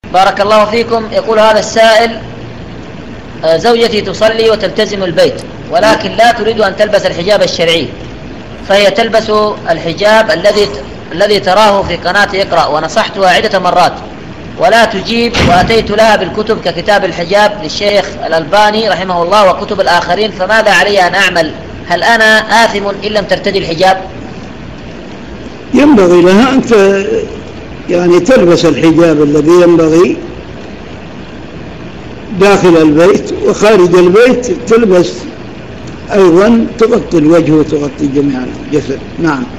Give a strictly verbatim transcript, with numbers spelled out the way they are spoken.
بارك الله فيكم. يقول هذا السائل: زوجتي تصلي وتلتزم البيت، ولكن لا تريد أن تلبس الحجاب الشرعي، فهي تلبس الحجاب الذي الذي تراه في قناة اقرأ، ونصحتها عدة مرات ولا تجيب، وأتيت لها بالكتب ككتاب الحجاب للشيخ الألباني رحمه الله وكتب الآخرين، فماذا علي أن أعمل؟ هل أنا آثم إن لم ترتدي الحجاب؟ ينبغي لها أن يعني تلبس الحجاب الذي ينبغي داخل البيت، وخارج البيت تلبس أيضا تغطي الوجه وتغطي جميع الجسد. نعم.